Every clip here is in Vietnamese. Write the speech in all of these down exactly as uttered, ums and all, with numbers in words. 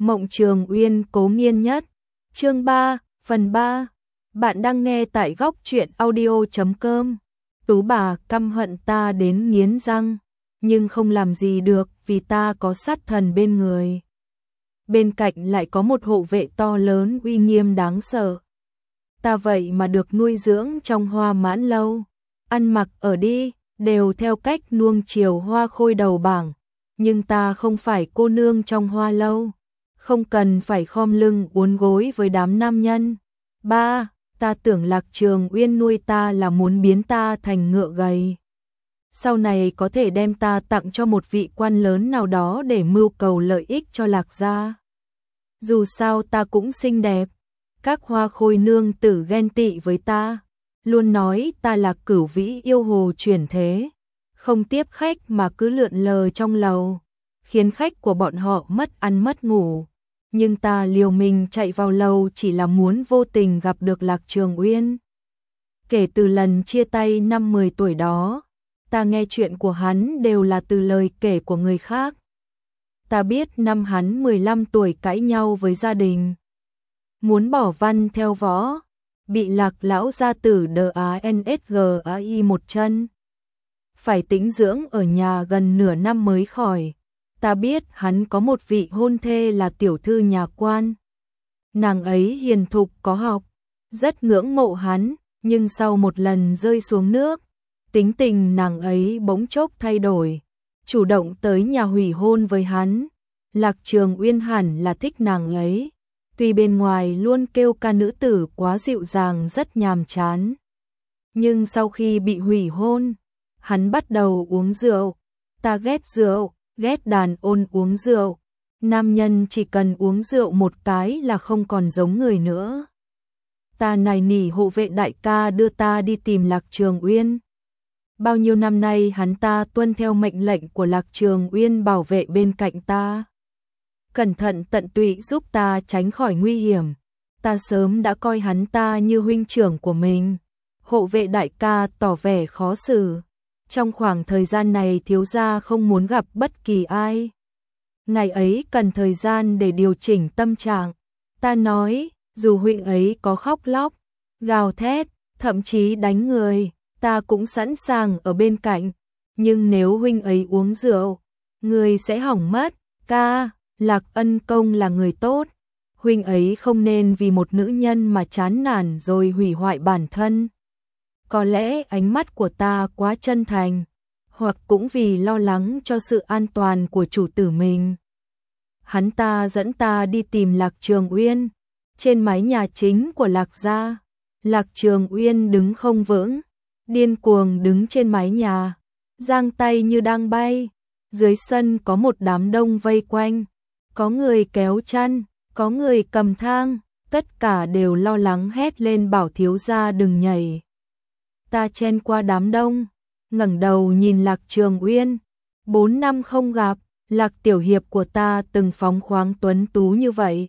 Mộng Trường Uyên cố nghiên nhất. Chương ba, phần ba. Bạn đang nghe tại góc truyện audio chấm com. Tú bà căm hận ta đến nghiến răng, nhưng không làm gì được vì ta có sát thần bên người. Bên cạnh lại có một hộ vệ to lớn uy nghiêm đáng sợ. Ta vậy mà được nuôi dưỡng trong Hoa Mãn lâu, ăn mặc ở đi đều theo cách nuông chiều Hoa Khôi đầu bảng, nhưng ta không phải cô nương trong Hoa lâu, không cần phải khom lưng uốn gối với đám nam nhân. Ba, ta tưởng Lạc Trường Uyên nuôi ta là muốn biến ta thành ngựa gầy, sau này có thể đem ta tặng cho một vị quan lớn nào đó để mưu cầu lợi ích cho Lạc gia. Dù sao ta cũng xinh đẹp, các Hoa Khôi nương tử ghen tị với ta, luôn nói ta là cửu vĩ yêu hồ chuyển thế, không tiếp khách mà cứ lượn lờ trong lầu, khiến khách của bọn họ mất ăn mất ngủ. Nhưng ta liều mình chạy vào lầu chỉ là muốn vô tình gặp được Lạc Trường Uyên. Kể từ lần chia tay năm mười tuổi đó, ta nghe chuyện của hắn đều là từ lời kể của người khác. Ta biết năm hắn mười lăm tuổi cãi nhau với gia đình, muốn bỏ văn theo võ, bị Lạc lão gia tử đờ á en ét giê a i một chân, phải tĩnh dưỡng ở nhà gần nửa năm mới khỏi. Ta biết hắn có một vị hôn thê là tiểu thư nhà quan. Nàng ấy hiền thục có học, rất ngưỡng mộ hắn, nhưng sau một lần rơi xuống nước, tính tình nàng ấy bỗng chốc thay đổi, chủ động tới nhà hủy hôn với hắn. Lạc Trường Uyên hẳn là thích nàng ấy, tuy bên ngoài luôn kêu ca nữ tử quá dịu dàng rất nhàm chán. Nhưng sau khi bị hủy hôn, hắn bắt đầu uống rượu. Ta ghét rượu, ghét đàn ôn uống rượu. Nam nhân chỉ cần uống rượu một cái là không còn giống người nữa. Ta nài nỉ hộ vệ đại ca đưa ta đi tìm Lạc Trường Uyên. Bao nhiêu năm nay hắn ta tuân theo mệnh lệnh của Lạc Trường Uyên bảo vệ bên cạnh ta, cẩn thận tận tụy giúp ta tránh khỏi nguy hiểm. Ta sớm đã coi hắn ta như huynh trưởng của mình. Hộ vệ đại ca tỏ vẻ khó xử. Trong khoảng thời gian này thiếu gia không muốn gặp bất kỳ ai. Ngày ấy cần thời gian để điều chỉnh tâm trạng. Ta nói, dù huynh ấy có khóc lóc, gào thét, thậm chí đánh người, ta cũng sẵn sàng ở bên cạnh. Nhưng nếu huynh ấy uống rượu, người sẽ hỏng mất. Ca, Lạc Ân Công là người tốt. Huynh ấy không nên vì một nữ nhân mà chán nản rồi hủy hoại bản thân. Có lẽ ánh mắt của ta quá chân thành, hoặc cũng vì lo lắng cho sự an toàn của chủ tử mình. Hắn ta dẫn ta đi tìm Lạc Trường Uyên. Trên mái nhà chính của Lạc gia, Lạc Trường Uyên đứng không vững, điên cuồng đứng trên mái nhà, giang tay như đang bay. Dưới sân có một đám đông vây quanh, có người kéo chăn, có người cầm thang, tất cả đều lo lắng hét lên bảo thiếu gia đừng nhảy. Ta chen qua đám đông, ngẩng đầu nhìn Lạc Trường Uyên. Bốn năm không gặp, Lạc tiểu hiệp của ta từng phóng khoáng tuấn tú như vậy,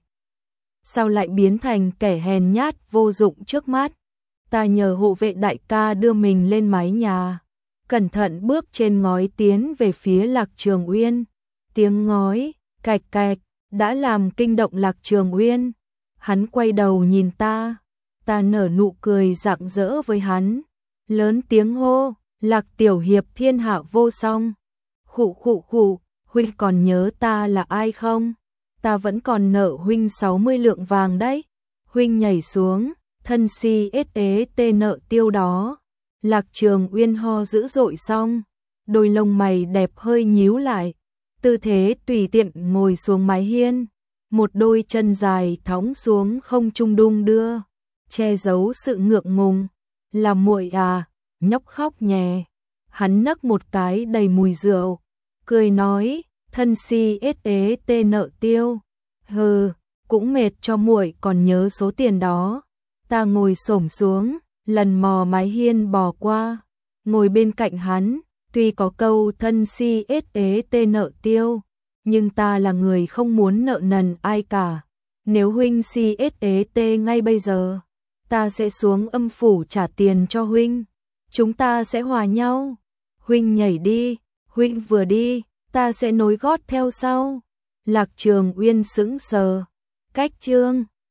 sao lại biến thành kẻ hèn nhát vô dụng trước mắt. Ta nhờ hộ vệ đại ca đưa mình lên mái nhà, cẩn thận bước trên ngói tiến về phía Lạc Trường Uyên. Tiếng ngói cạch cạch đã làm kinh động Lạc Trường Uyên. Hắn quay đầu nhìn ta, ta nở nụ cười rạng rỡ với hắn, lớn tiếng hô, Lạc tiểu hiệp thiên hạ vô song. Khụ khụ khụ, huynh còn nhớ ta là ai không? Ta vẫn còn nợ huynh sáu mươi lượng vàng đấy. Huynh nhảy xuống, thân si ết ế tê nợ tiêu đó. Lạc Trường Uyên ho dữ dội xong, đôi lông mày đẹp hơi nhíu lại, tư thế tùy tiện ngồi xuống mái hiên, một đôi chân dài thõng xuống không trung đung đưa, che giấu sự ngượng ngùng. Là muội à, nhóc khóc nhè. Hắn nấc một cái đầy mùi rượu, cười nói, thân si ết ế tê nợ tiêu. Hừ, cũng mệt cho muội còn nhớ số tiền đó. Ta ngồi xổm xuống, lần mò mái hiên bò qua, ngồi bên cạnh hắn. Tuy có câu thân si ết ế tê nợ tiêu, nhưng ta là người không muốn nợ nần ai cả. Nếu huynh si ết ế tê ngay bây giờ, ta sẽ xuống âm phủ trả tiền cho huynh. Chúng ta sẽ hòa nhau. Huynh nhảy đi, huynh vừa đi, ta sẽ nối gót theo sau. Lạc Trường Uyên sững sờ. Cách chương